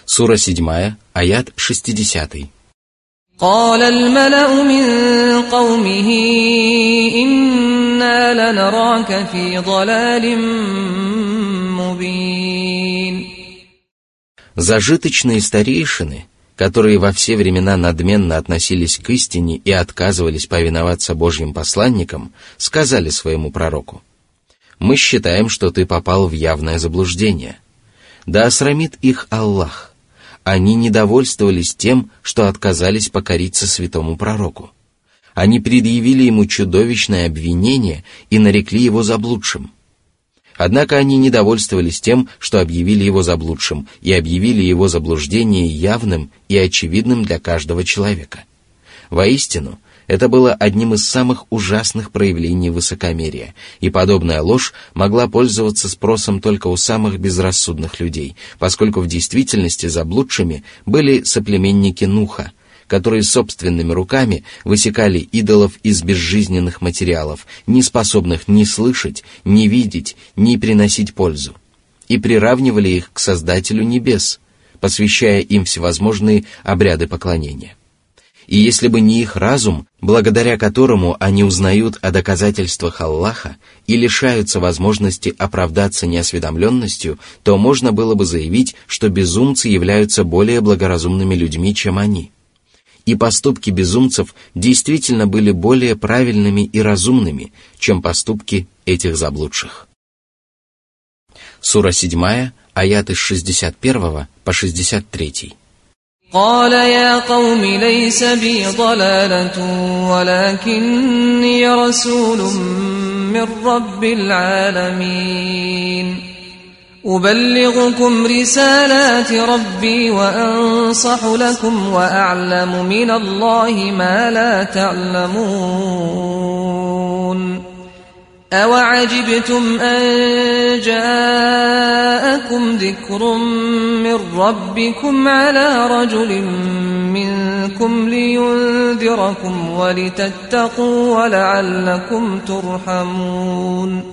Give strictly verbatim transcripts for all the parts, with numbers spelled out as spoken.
Сура седьмая, аят шестидесятый. قال الملأ من قومه إنا لنراك في ضلال مبين. Зажиточные старейшины, которые во все времена надменно относились к истине и отказывались повиноваться Божьим посланникам, сказали своему пророку: «Мы считаем, что ты попал в явное заблуждение. Да осрамит их Аллах. Они недовольствовались тем, что отказались покориться святому пророку. Они предъявили ему чудовищное обвинение и нарекли его заблудшим. Однако они недовольствовались тем, что объявили его заблудшим, и объявили его заблуждение явным и очевидным для каждого человека. Воистину, это было одним из самых ужасных проявлений высокомерия, и подобная ложь могла пользоваться спросом только у самых безрассудных людей, поскольку в действительности заблудшими были соплеменники Нуха, которые собственными руками высекали идолов из безжизненных материалов, не способных ни слышать, ни видеть, ни приносить пользу, и приравнивали их к Создателю небес, посвящая им всевозможные обряды поклонения. И если бы не их разум, благодаря которому они узнают о доказательствах Аллаха и лишаются возможности оправдаться неосведомленностью, то можно было бы заявить, что безумцы являются более благоразумными людьми, чем они. И поступки безумцев действительно были более правильными и разумными, чем поступки этих заблудших. Сура седьмая, аяты с шестьдесят первого по шестьдесят третий. قال يا قوم ليس بي ضلالة ولكني رسول من رب العالمين أبلغكم رسالات ربي وأنصح لكم وأعلم من الله ما لا تعلمون أوعجبتم أن جاءكم ذكر من ربكم على رجل منكم لينذركم ولتتقوا ولعلكم ترحمون.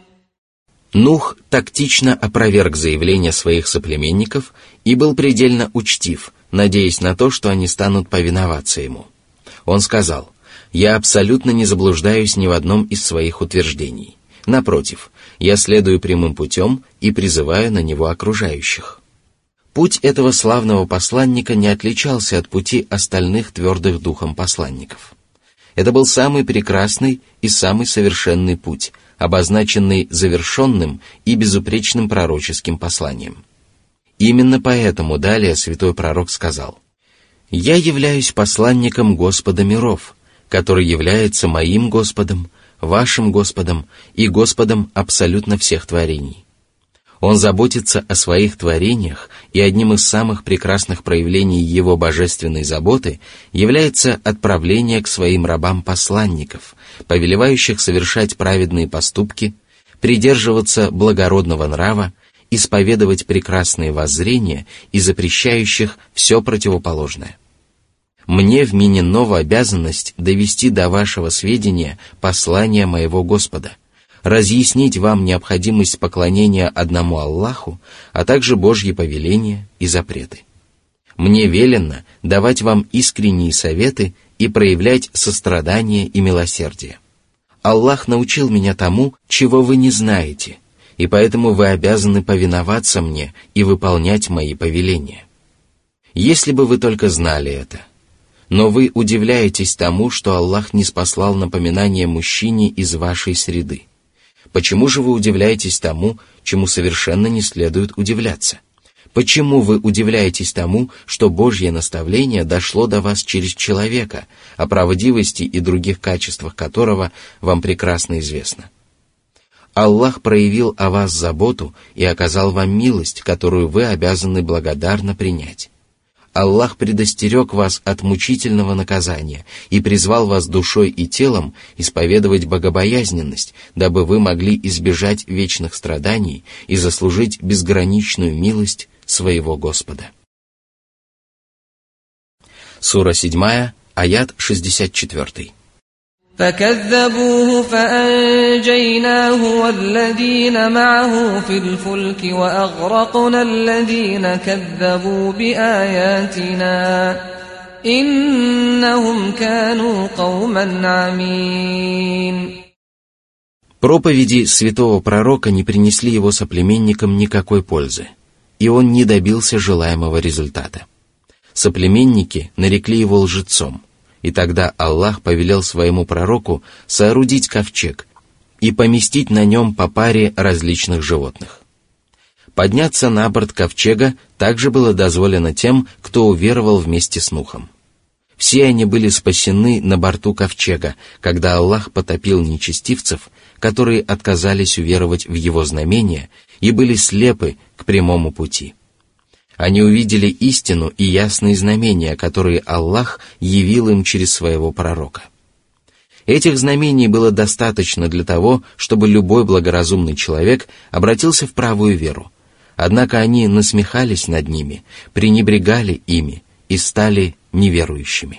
Нух тактично опроверг заявления своих соплеменников и был предельно учтив, надеясь на то, что они станут повиноваться ему. Он сказал: «Я абсолютно не заблуждаюсь ни в одном из своих утверждений. Напротив, я следую прямым путем и призываю на него окружающих». Путь этого славного посланника не отличался от пути остальных твердых духом посланников. Это был самый прекрасный и самый совершенный путь, обозначенный завершенным и безупречным пророческим посланием. Именно поэтому далее святой пророк сказал: «Я являюсь посланником Господа миров, который является моим Господом, вашим Господом и Господом абсолютно всех творений. Он заботится о своих творениях, и одним из самых прекрасных проявлений его божественной заботы является отправление к своим рабам посланников, повелевающих совершать праведные поступки, придерживаться благородного нрава, исповедовать прекрасные воззрения и запрещающих все противоположное. Мне вменено в обязанность довести до вашего сведения послание моего Господа, разъяснить вам необходимость поклонения одному Аллаху, а также Божьи повеления и запреты. Мне велено давать вам искренние советы и проявлять сострадание и милосердие. Аллах научил меня тому, чего вы не знаете, и поэтому вы обязаны повиноваться мне и выполнять мои повеления. Если бы вы только знали это. Но вы удивляетесь тому, что Аллах ниспослал напоминание мужчине из вашей среды. Почему же вы удивляетесь тому, чему совершенно не следует удивляться? Почему вы удивляетесь тому, что Божье наставление дошло до вас через человека, о правдивости и других качествах которого вам прекрасно известно? Аллах проявил о вас заботу и оказал вам милость, которую вы обязаны благодарно принять. Аллах предостерег вас от мучительного наказания и призвал вас душой и телом исповедовать богобоязненность, дабы вы могли избежать вечных страданий и заслужить безграничную милость своего Господа. Сура седьмая, аят шестьдесят четвёртый. فكذبوه فأنجيناه والذين معه في الفلك وأغرقنا الذين كذبوا بآياتنا إنهم كانوا قوما عمين. Проповеди святого пророка не принесли его соплеменникам никакой пользы, и он не добился желаемого результата. Соплеменники нарекли его лжецом, и тогда Аллах повелел своему пророку соорудить ковчег и поместить на нем по паре различных животных. Подняться на борт ковчега также было дозволено тем, кто уверовал вместе с Нухом. Все они были спасены на борту ковчега, когда Аллах потопил нечестивцев, которые отказались уверовать в его знамения и были слепы к прямому пути. Они увидели истину и ясные знамения, которые Аллах явил им через своего пророка. Этих знамений было достаточно для того, чтобы любой благоразумный человек обратился в правую веру, однако они насмехались над ними, пренебрегали ими и стали неверующими.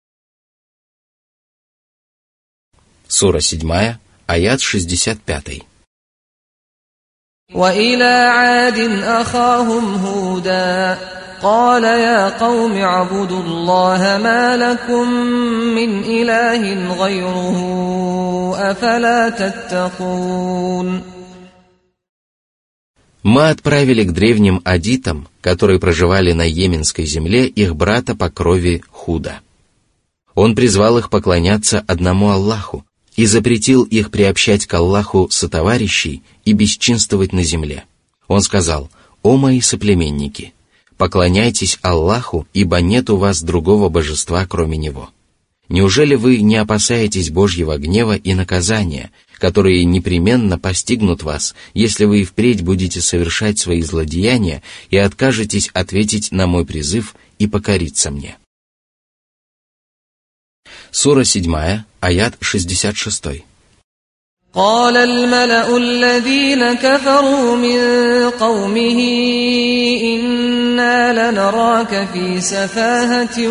Сура седьмая, аят шестьдесят пять. وإلى عاد أخاهم هودا قال يا قوم اعبدوا الله ما لكم من إله غيره أفلا تتقون. Мы отправили к древним адитам, которые проживали на йеменской земле, их брата по крови Худа. Он призвал их поклоняться одному Аллаху и запретил их приобщать к Аллаху сотоварищей и бесчинствовать на земле. Он сказал: «О мои соплеменники, поклоняйтесь Аллаху, ибо нет у вас другого божества, кроме Него. Неужели вы не опасаетесь Божьего гнева и наказания, которые непременно постигнут вас, если вы и впредь будете совершать свои злодеяния и откажетесь ответить на мой призыв и покориться мне?» Сура седьмая, аят шестьдесят шесть. قال الملأ الذين كفروا من قومه إنا لنراك في سفاهة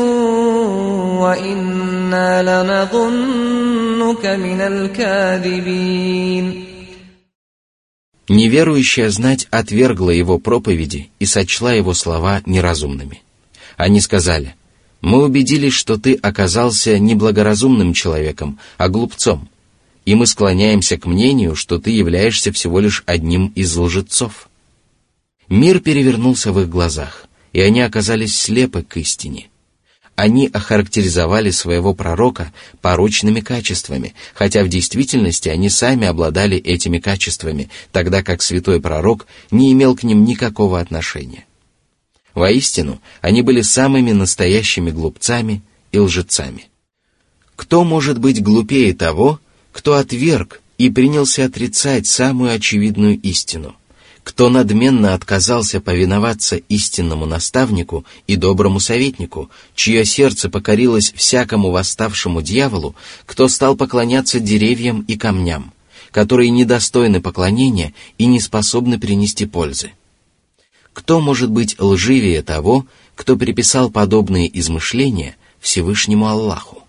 وإنا لنظنك من الكاذبين. Неверующая знать отвергла его проповеди и сочла его слова неразумными. Они сказали: «Мы убедились, что ты оказался не благоразумным человеком, а глупцом, и мы склоняемся к мнению, что ты являешься всего лишь одним из лжецов». Мир перевернулся в их глазах, и они оказались слепы к истине. Они охарактеризовали своего пророка порочными качествами, хотя в действительности они сами обладали этими качествами, тогда как святой пророк не имел к ним никакого отношения. Воистину, они были самыми настоящими глупцами и лжецами. Кто может быть глупее того, кто отверг и принялся отрицать самую очевидную истину, кто надменно отказался повиноваться истинному наставнику и доброму советнику, чье сердце покорилось всякому восставшему дьяволу, кто стал поклоняться деревьям и камням, которые недостойны поклонения и не способны принести пользы? Кто может быть лживее того, кто приписал подобные измышления Всевышнему Аллаху?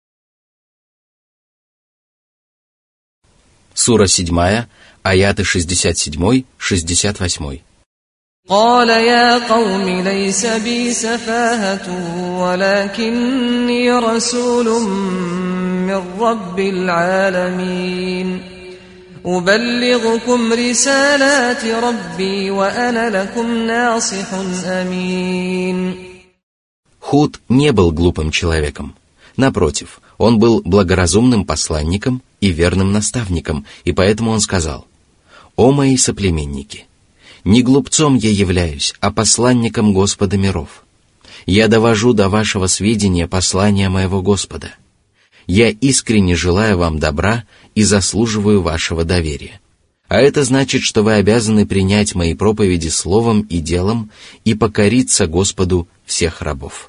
Сура седьмая, аяты шестьдесят семь шестьдесят восемь. قال يا قوم ليس بي سفاهة ولكني رسول من رب العالمين أبلغكم رسالات ربي وأنا لكم ناصح أمين. Худ не был глупым человеком. Напротив, он был благоразумным посланником и верным наставником, и поэтому он сказал: «О мои соплеменники, не глупцом я являюсь, а посланником Господа миров. Я довожу до вашего сведения послание моего Господа. Я искренне желаю вам добра и заслуживаю вашего доверия. А это значит, что вы обязаны принять мои проповеди словом и делом и покориться Господу всех рабов».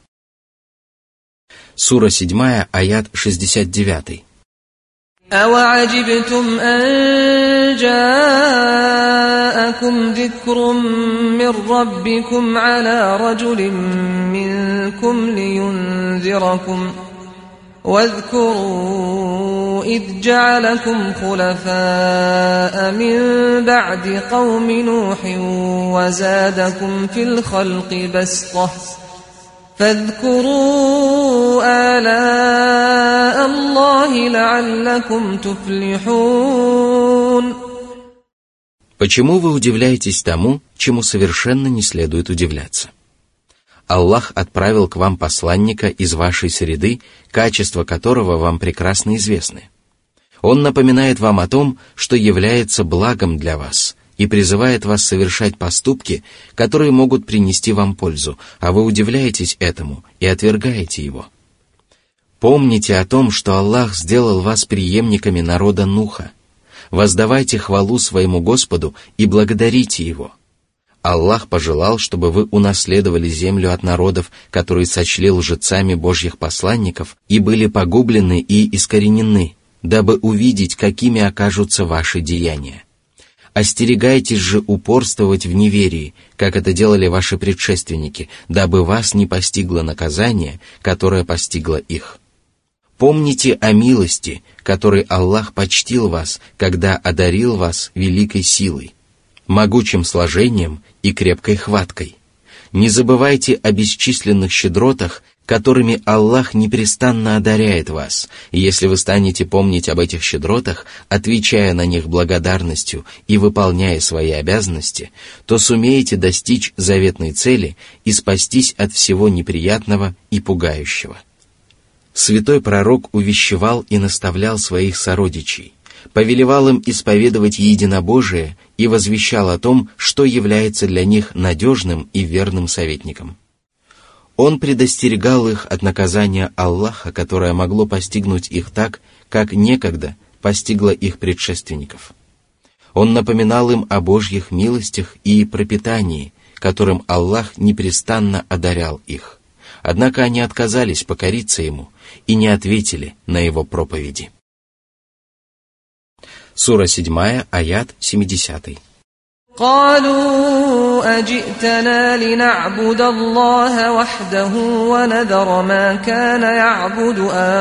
Сура седьмая, аят шестьдесят девять. أَوَعَجِبْتُمْ أَنْ جَاءَكُمْ ذِكْرٌ مِّن رَّبِّكُمْ عَلَى رَجُلٍ مِّنكُمْ لِيُنذِرَكُمْ واذكروا إذ جعلكم خلفاء من بعد قوم نوح وزادكم في الخلق بسطة فاذكروا آلاء الله لعلكم تفلحون. Почему вы удивляетесь тому, чему совершенно не следует удивляться? Аллах отправил к вам посланника из вашей среды, качества которого вам прекрасно известны. Он напоминает вам о том, что является благом для вас, и призывает вас совершать поступки, которые могут принести вам пользу, а вы удивляетесь этому и отвергаете его. Помните о том, что Аллах сделал вас преемниками народа Нуха. Воздавайте хвалу своему Господу и благодарите Его. Аллах пожелал, чтобы вы унаследовали землю от народов, которые сочли лжецами Божьих посланников и были погублены и искоренены, дабы увидеть, какими окажутся ваши деяния. Остерегайтесь же упорствовать в неверии, как это делали ваши предшественники, дабы вас не постигло наказание, которое постигло их. Помните о милости, которой Аллах почтил вас, когда одарил вас великой силой, могучим сложением и крепкой хваткой. Не забывайте о бесчисленных щедротах, которыми Аллах непрестанно одаряет вас, и если вы станете помнить об этих щедротах, отвечая на них благодарностью и выполняя свои обязанности, то сумеете достичь заветной цели и спастись от всего неприятного и пугающего. Святой пророк увещевал и наставлял своих сородичей, повелевал им исповедовать единобожие и возвещал о том, что является для них надежным и верным советником. Он предостерегал их от наказания Аллаха, которое могло постигнуть их так, как некогда постигло их предшественников. Он напоминал им о Божьих милостях и пропитании, которым Аллах непрестанно одарял их. Однако они отказались покориться Ему и не ответили на Его проповеди. Сура седьмая, аят семидесятый. قالوا أجئتنا لنعبد الله وحده ونذر ما كان يعبد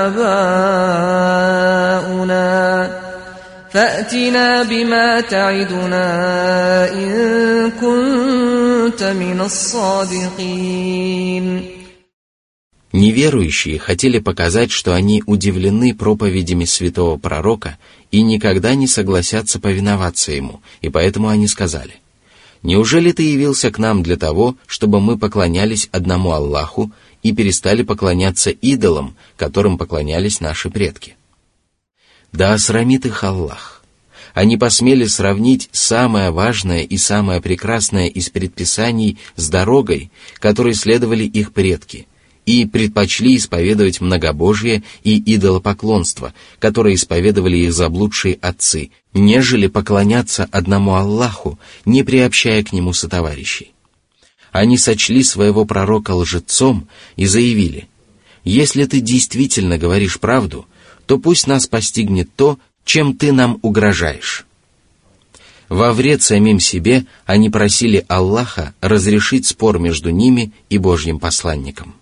آباؤنا فأتنا بما تعدنا إن كنت من الصادقين. Неверующие хотели показать, что они удивлены проповедями святого пророка и никогда не согласятся повиноваться ему, и поэтому они сказали: «Неужели ты явился к нам для того, чтобы мы поклонялись одному Аллаху и перестали поклоняться идолам, которым поклонялись наши предки?» Да осрамит их Аллах. Они посмели сравнить самое важное и самое прекрасное из предписаний с дорогой, которой следовали их предки, и предпочли исповедовать многобожие и идолопоклонство, которое исповедовали их заблудшие отцы, нежели поклоняться одному Аллаху, не приобщая к нему сотоварищей. Они сочли своего пророка лжецом и заявили: «Если ты действительно говоришь правду, то пусть нас постигнет то, чем ты нам угрожаешь». Во вред самим себе они просили Аллаха разрешить спор между ними и Божьим посланником.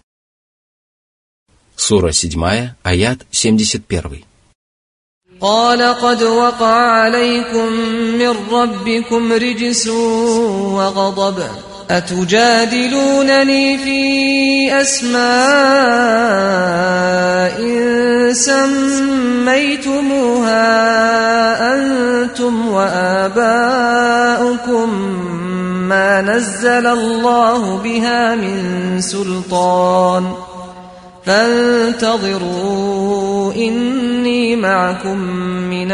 Сура седьмая, аят семьдесят первый. قال قد وقع عليكم من ربكم رجس وغضب أتجادلونني في أسماء سميتموها أنتم وآباؤكم ما نزل الله بها من سلطان فانتظروا إني معكم من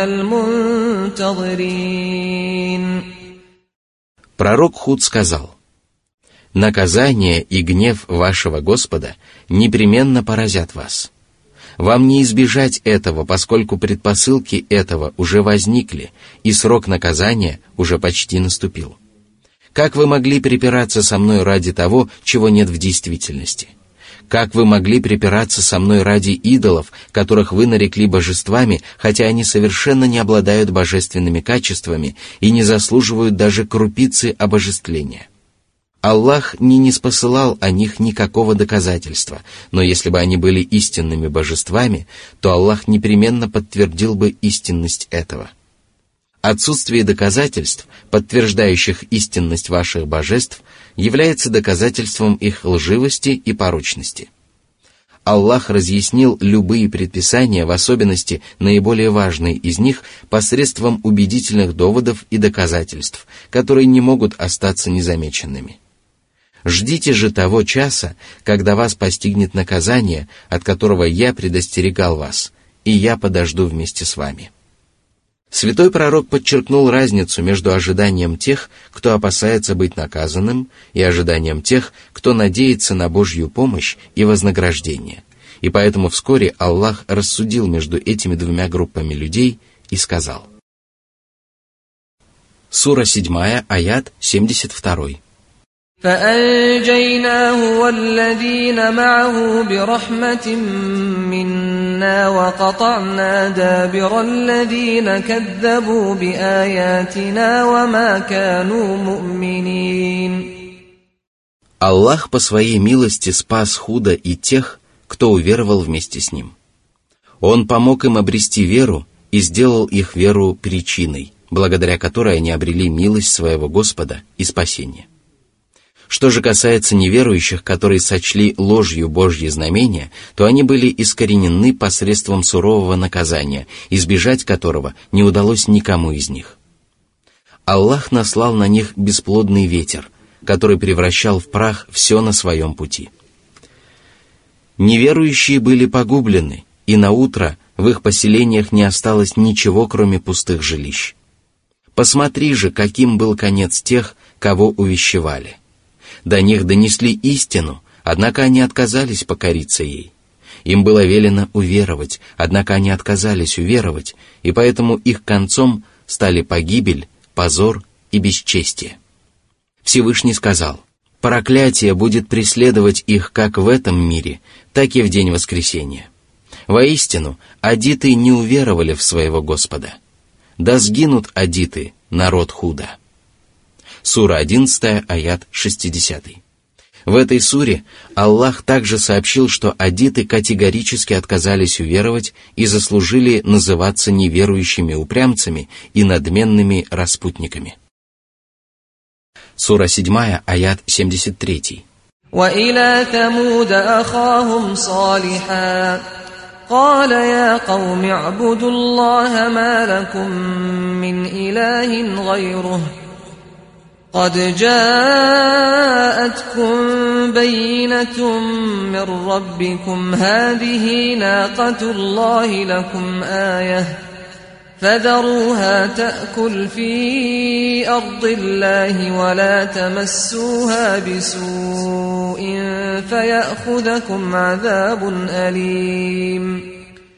المنتظرين. Пророк Худ сказал: «Наказание и гнев вашего Господа непременно поразят вас. Вам не избежать этого, поскольку предпосылки этого уже возникли, и срок наказания уже почти наступил. Как вы могли припираться со мной ради того, чего нет в действительности? Как вы могли припираться со мной ради идолов, которых вы нарекли божествами, хотя они совершенно не обладают божественными качествами и не заслуживают даже крупицы обожествления? Аллах не ниспосылал о них никакого доказательства, но если бы они были истинными божествами, то Аллах непременно подтвердил бы истинность этого. Отсутствие доказательств, подтверждающих истинность ваших божеств, является доказательством их лживости и порочности. Аллах разъяснил любые предписания, в особенности наиболее важные из них, посредством убедительных доводов и доказательств, которые не могут остаться незамеченными. Ждите же того часа, когда вас постигнет наказание, от которого я предостерегал вас, и я подожду вместе с вами. Святой пророк подчеркнул разницу между ожиданием тех, кто опасается быть наказанным, и ожиданием тех, кто надеется на Божью помощь и вознаграждение. И поэтому вскоре Аллах рассудил между этими двумя группами людей и сказал. Сура седьмая, аят семьдесят два. فأنجيناه والذين معه برحمة منا وقطعنا دابر الذين كذبوا بآياتنا وما كانوا مؤمنين. Аллах по своей милости спас Худа и тех, кто уверовал вместе с ним. Он помог им обрести веру и сделал их веру причиной, благодаря которой они обрели милость своего Господа и спасение. Что же касается неверующих, которые сочли ложью Божьи знамения, то они были искоренены посредством сурового наказания, избежать которого не удалось никому из них. Аллах наслал на них бесплодный ветер, который превращал в прах все на своем пути. Неверующие были погублены, и наутро в их поселениях не осталось ничего, кроме пустых жилищ. Посмотри же, каким был конец тех, кого увещевали. До них донесли истину, однако они отказались покориться ей. Им было велено уверовать, однако они отказались уверовать, и поэтому их концом стали погибель, позор и бесчестие. Всевышний сказал: «Проклятие будет преследовать их как в этом мире, так и в день воскресения. Воистину, адиты не уверовали в своего Господа. Да сгинут адиты, народ Худа». Сура одиннадцатая, аят шестидесятый. В этой суре Аллах также сообщил, что адиты категорически отказались уверовать и заслужили называться неверующими упрямцами и надменными распутниками. Сура седьмая, аят семьдесят три. وَإِلَى ثَمُودَ أَخَاهُمْ صَالِحًا قَالَ يَا قَوْمِ اعْبُدُوا اللَّهَ مَا لَكُمْ مِنْ إِلَٰهٍ غَيْرُهُ قَدْ جَاءَتْكُمْ بَيِّنَةٌ مِّن رَّبِّكُمْ هَٰذِهِ نَاقَةُ اللَّهِ لَكُمْ آيَةً فَذَرُوهَا تَأْكُلْ فِي أَرْضِ اللَّهِ وَلَا تَمَسُّوهَا بِسُوءٍ فَيَأْخُذَكُمْ عَذَابٌ أَلِيمٌ.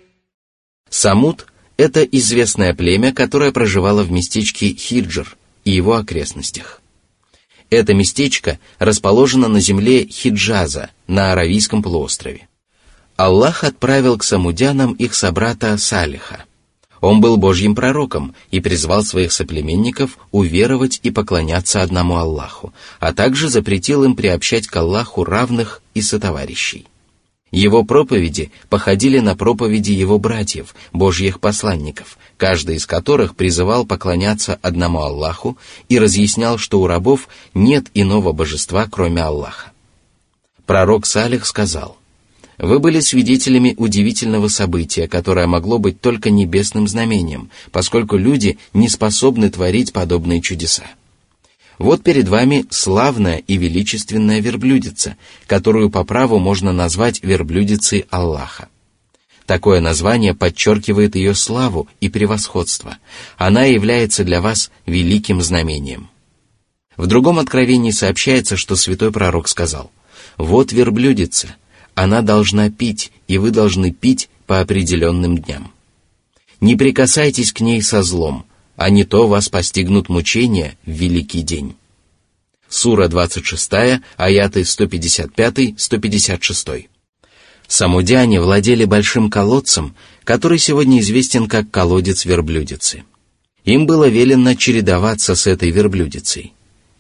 Самуд – это известное племя, которое проживало в местечке Хиджр и его окрестностях. Это местечко расположено на земле Хиджаза, на Аравийском полуострове. Аллах отправил к самудянам их собрата Салиха. Он был Божьим пророком и призвал своих соплеменников уверовать и поклоняться одному Аллаху, а также запретил им приобщать к Аллаху равных и сотоварищей. Его проповеди походили на проповеди его братьев, Божьих посланников, каждый из которых призывал поклоняться одному Аллаху и разъяснял, что у рабов нет иного божества, кроме Аллаха. Пророк Салих сказал: «Вы были свидетелями удивительного события, которое могло быть только небесным знамением, поскольку люди не способны творить подобные чудеса. Вот перед вами славная и величественная верблюдица, которую по праву можно назвать верблюдицей Аллаха. Такое название подчеркивает ее славу и превосходство. Она является для вас великим знамением». В другом откровении сообщается, что святой пророк сказал: «Вот верблюдица, она должна пить, и вы должны пить по определенным дням. Не прикасайтесь к ней со злом, а не то вас постигнут мучения в великий день». Сура двадцать шестая, аяты сто пятьдесят пять - сто пятьдесят шесть. Самудяне владели большим колодцем, который сегодня известен как колодец верблюдицы. Им было велено чередоваться с этой верблюдицей.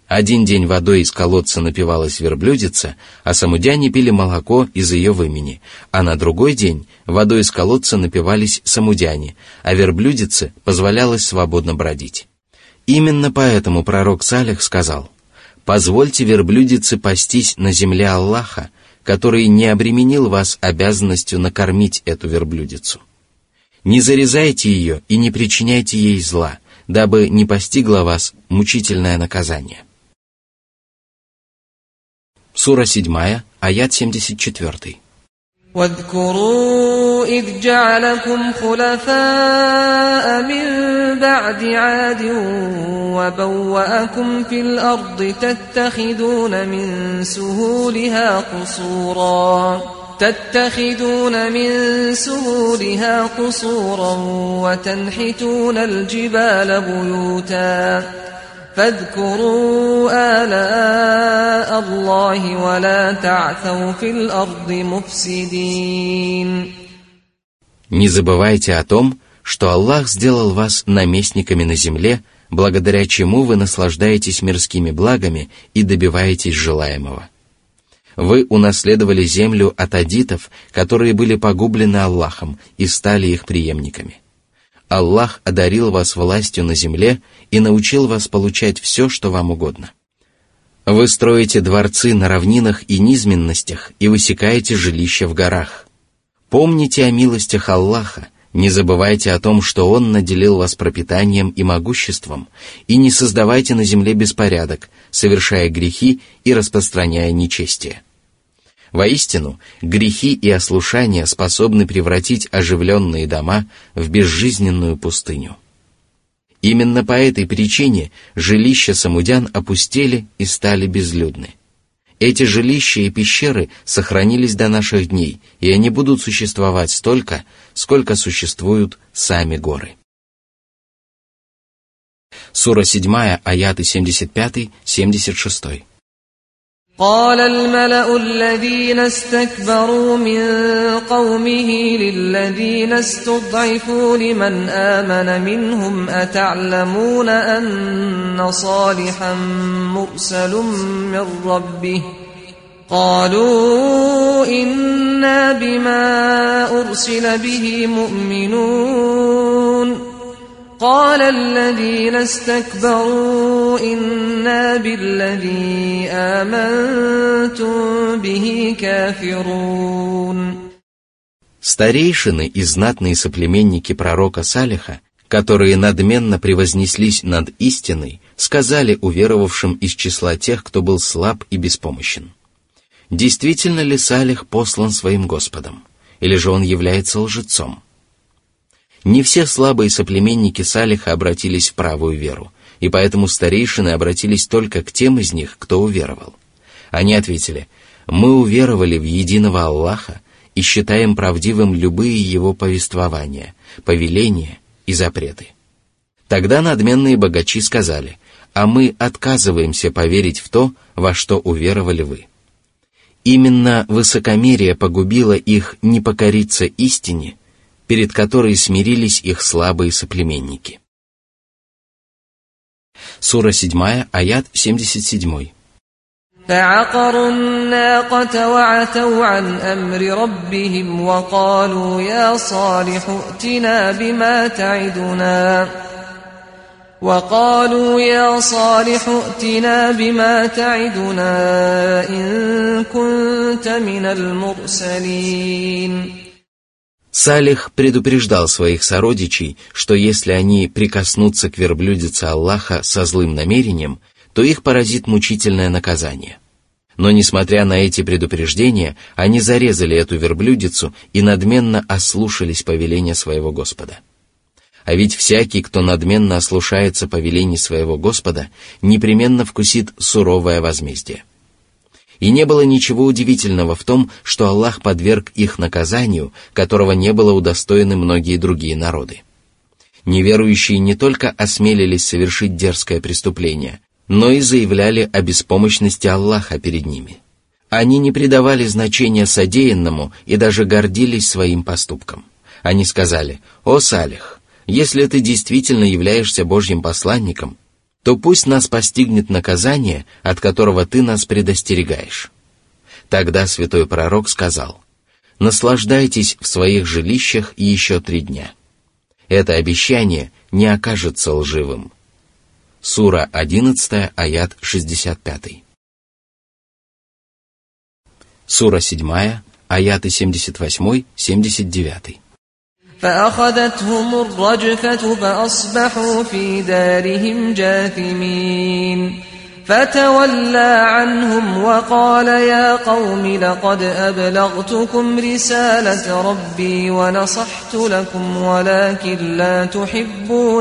Один день водой из колодца напивалась верблюдица, а самудяне пили молоко из ее вымени, а на другой день водой из колодца напивались самудяне, а верблюдице позволялось свободно бродить. Именно поэтому пророк Салих сказал: «Позвольте верблюдице пастись на земле Аллаха, который не обременил вас обязанностью накормить эту верблюдицу. Не зарезайте ее и не причиняйте ей зла, дабы не постигло вас мучительное наказание». Сура седьмая, аят семьдесят четыре. واذكروا إذ جعلكم خلفاء من بعد عاد وبوأكم في الأرض تتخذون من سهولها قصورا تتخذون من سهولها قصورا وتنحتون الجبال بيوتا فاذكروا آلاء الله ولا تعثوا في الأرض مفسدين. Не забывайте о том, что Аллах сделал вас наместниками на земле, благодаря чему вы наслаждаетесь мирскими благами и добиваетесь желаемого. Вы унаследовали землю от адитов, которые были погублены Аллахом и стали их преемниками. Аллах одарил вас властью на земле и научил вас получать все, что вам угодно. Вы строите дворцы на равнинах и низменностях и высекаете жилища в горах. Помните о милостях Аллаха, не забывайте о том, что Он наделил вас пропитанием и могуществом, и не создавайте на земле беспорядок, совершая грехи и распространяя нечестие. Воистину, грехи и ослушания способны превратить оживленные дома в безжизненную пустыню. Именно по этой причине жилища самудян опустели и стали безлюдны. Эти жилища и пещеры сохранились до наших дней, и они будут существовать столько, сколько существуют сами горы. Сура седьмая, аяты семьдесят пять - семьдесят шесть. قال الملأ الذين استكبروا من قومه للذين استضعفوا لمن آمن منهم أتعلمون أن صالحا مرسل من ربه قالوا إنا بما أرسل به مؤمنون قال الذين استكبروا إنا بالذي آمنتم به كافرون. Старейшины и знатные соплеменники пророка Салиха, которые надменно превознеслись над истиной, сказали уверовавшим из числа тех, кто был слаб и беспомощен: «Действительно ли Салих послан своим Господом, или же он является лжецом?» Не все слабые соплеменники Салиха обратились в правую веру, и поэтому старейшины обратились только к тем из них, кто уверовал. Они ответили: «Мы уверовали в единого Аллаха и считаем правдивым любые его повествования, повеления и запреты». Тогда надменные богачи сказали: «А мы отказываемся поверить в то, во что уверовали вы». Именно высокомерие погубило их не покориться истине, перед которой смирились их слабые соплеменники. Сура седьмая, аят семьдесят семь. فعقروا الناقة وعتوا عن أمر ربهم وقالوا يا صالح ائتنا بما تعدنا وقالوا يا صالح ائتنا بما تعدنا إن كنت من المرسلين. Салих предупреждал своих сородичей, что если они прикоснутся к верблюдице Аллаха со злым намерением, то их поразит мучительное наказание. Но, несмотря на эти предупреждения, они зарезали эту верблюдицу и надменно ослушались повеления своего Господа. А ведь всякий, кто надменно ослушается повелений своего Господа, непременно вкусит суровое возмездие. И не было ничего удивительного в том, что Аллах подверг их наказанию, которого не было удостоены многие другие народы. Неверующие не только осмелились совершить дерзкое преступление, но и заявляли о беспомощности Аллаха перед ними. Они не придавали значения содеянному и даже гордились своим поступком. Они сказали: «О Салих, если ты действительно являешься Божьим посланником, то пусть нас постигнет наказание, от которого ты нас предостерегаешь». Тогда святой пророк сказал: «Наслаждайтесь в своих жилищах еще три дня. Это обещание не окажется лживым». Сура одиннадцатая, аят шестьдесят пять. Сура седьмая, аяты семьдесят восемь — семьдесят девять. فأخذتهم الرجفة فأصبحوا في دارهم جاثمين فتولى عنهم وقال يا قوم لقد أبلغتكم رسالة ربي ونصحت لكم ولكن لا تحبون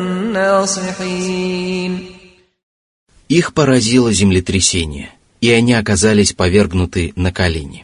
الناصحين. Их поразило землетрясение, и они оказались повергнуты на колени.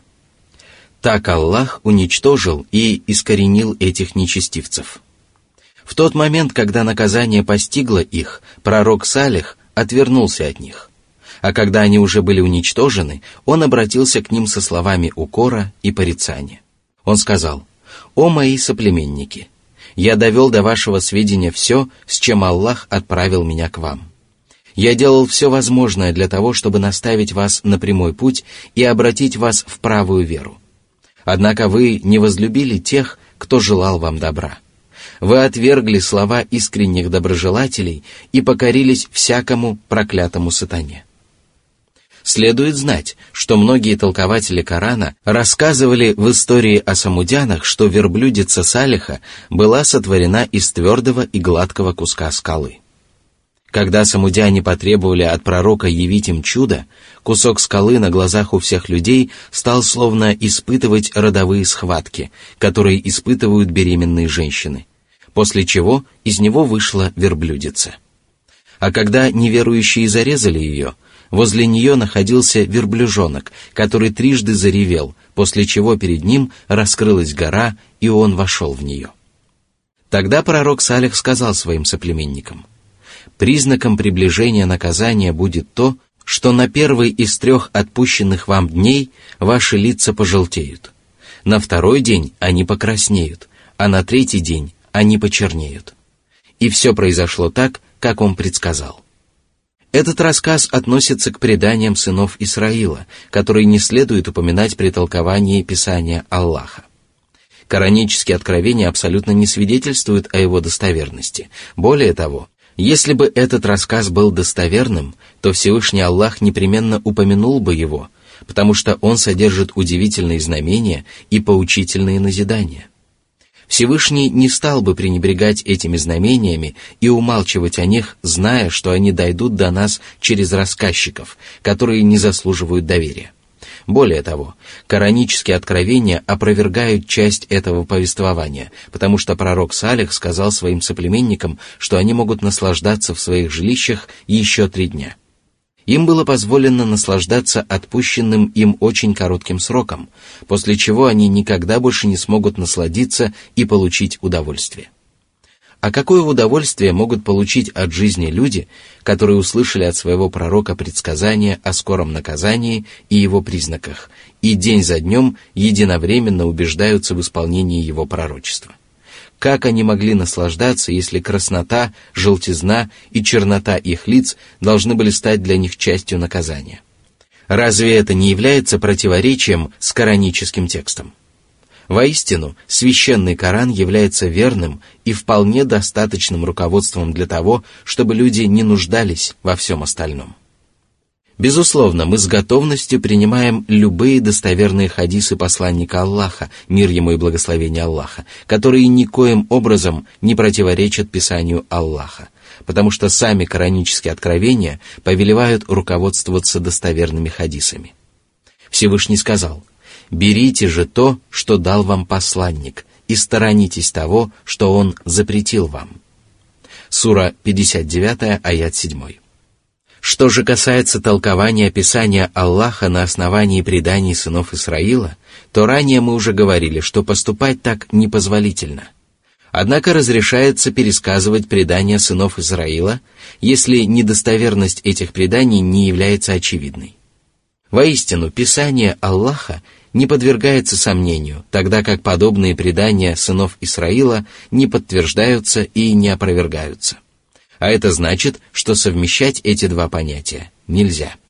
Так Аллах уничтожил и искоренил этих нечестивцев. В тот момент, когда наказание постигло их, пророк Салих отвернулся от них. А когда они уже были уничтожены, он обратился к ним со словами укора и порицания. Он сказал: «О мои соплеменники! Я довел до вашего сведения все, с чем Аллах отправил меня к вам. Я делал все возможное для того, чтобы наставить вас на прямой путь и обратить вас в правую веру. Однако вы не возлюбили тех, кто желал вам добра. Вы отвергли слова искренних доброжелателей и покорились всякому проклятому сатане». Следует знать, что многие толкователи Корана рассказывали в истории о самудянах, что верблюдица Салиха была сотворена из твердого и гладкого куска скалы. Когда самудяне потребовали от пророка явить им чудо, кусок скалы на глазах у всех людей стал словно испытывать родовые схватки, которые испытывают беременные женщины, после чего из него вышла верблюдица. А когда неверующие зарезали ее, возле нее находился верблюжонок, который трижды заревел, после чего перед ним раскрылась гора, и он вошел в нее. Тогда пророк Салих сказал своим соплеменникам: «Признаком приближения наказания будет то, что на первый из трех отпущенных вам дней ваши лица пожелтеют, на второй день они покраснеют, а на третий день они почернеют». И все произошло так, как он предсказал. Этот рассказ относится к преданиям сынов Исраила, которые не следует упоминать при толковании Писания Аллаха. Коранические откровения абсолютно не свидетельствуют о его достоверности. Более того, если бы этот рассказ был достоверным, то Всевышний Аллах непременно упомянул бы его, потому что он содержит удивительные знамения и поучительные назидания. Всевышний не стал бы пренебрегать этими знамениями и умалчивать о них, зная, что они дойдут до нас через рассказчиков, которые не заслуживают доверия. Более того, коранические откровения опровергают часть этого повествования, потому что пророк Салих сказал своим соплеменникам, что они могут наслаждаться в своих жилищах еще три дня. Им было позволено наслаждаться отпущенным им очень коротким сроком, после чего они никогда больше не смогут насладиться и получить удовольствие. А какое удовольствие могут получить от жизни люди, которые услышали от своего пророка предсказания о скором наказании и его признаках, и день за днем единовременно убеждаются в исполнении его пророчества? Как они могли наслаждаться, если краснота, желтизна и чернота их лиц должны были стать для них частью наказания? Разве это не является противоречием с кораническим текстом? Воистину, священный Коран является верным и вполне достаточным руководством для того, чтобы люди не нуждались во всем остальном. Безусловно, мы с готовностью принимаем любые достоверные хадисы посланника Аллаха, мир ему и благословение Аллаха, которые никоим образом не противоречат Писанию Аллаха, потому что сами коранические откровения повелевают руководствоваться достоверными хадисами. Всевышний сказал: «Берите же то, что дал вам посланник, и сторонитесь того, что он запретил вам». Сура пятьдесят девять, аят семь. Что же касается толкования Писания Аллаха на основании преданий сынов Исраила, то ранее мы уже говорили, что поступать так непозволительно. Однако разрешается пересказывать предания сынов Израиля, если недостоверность этих преданий не является очевидной. Воистину, Писание Аллаха не подвергается сомнению, тогда как подобные предания сынов Исраиля не подтверждаются и не опровергаются. А это значит, что совмещать эти два понятия нельзя.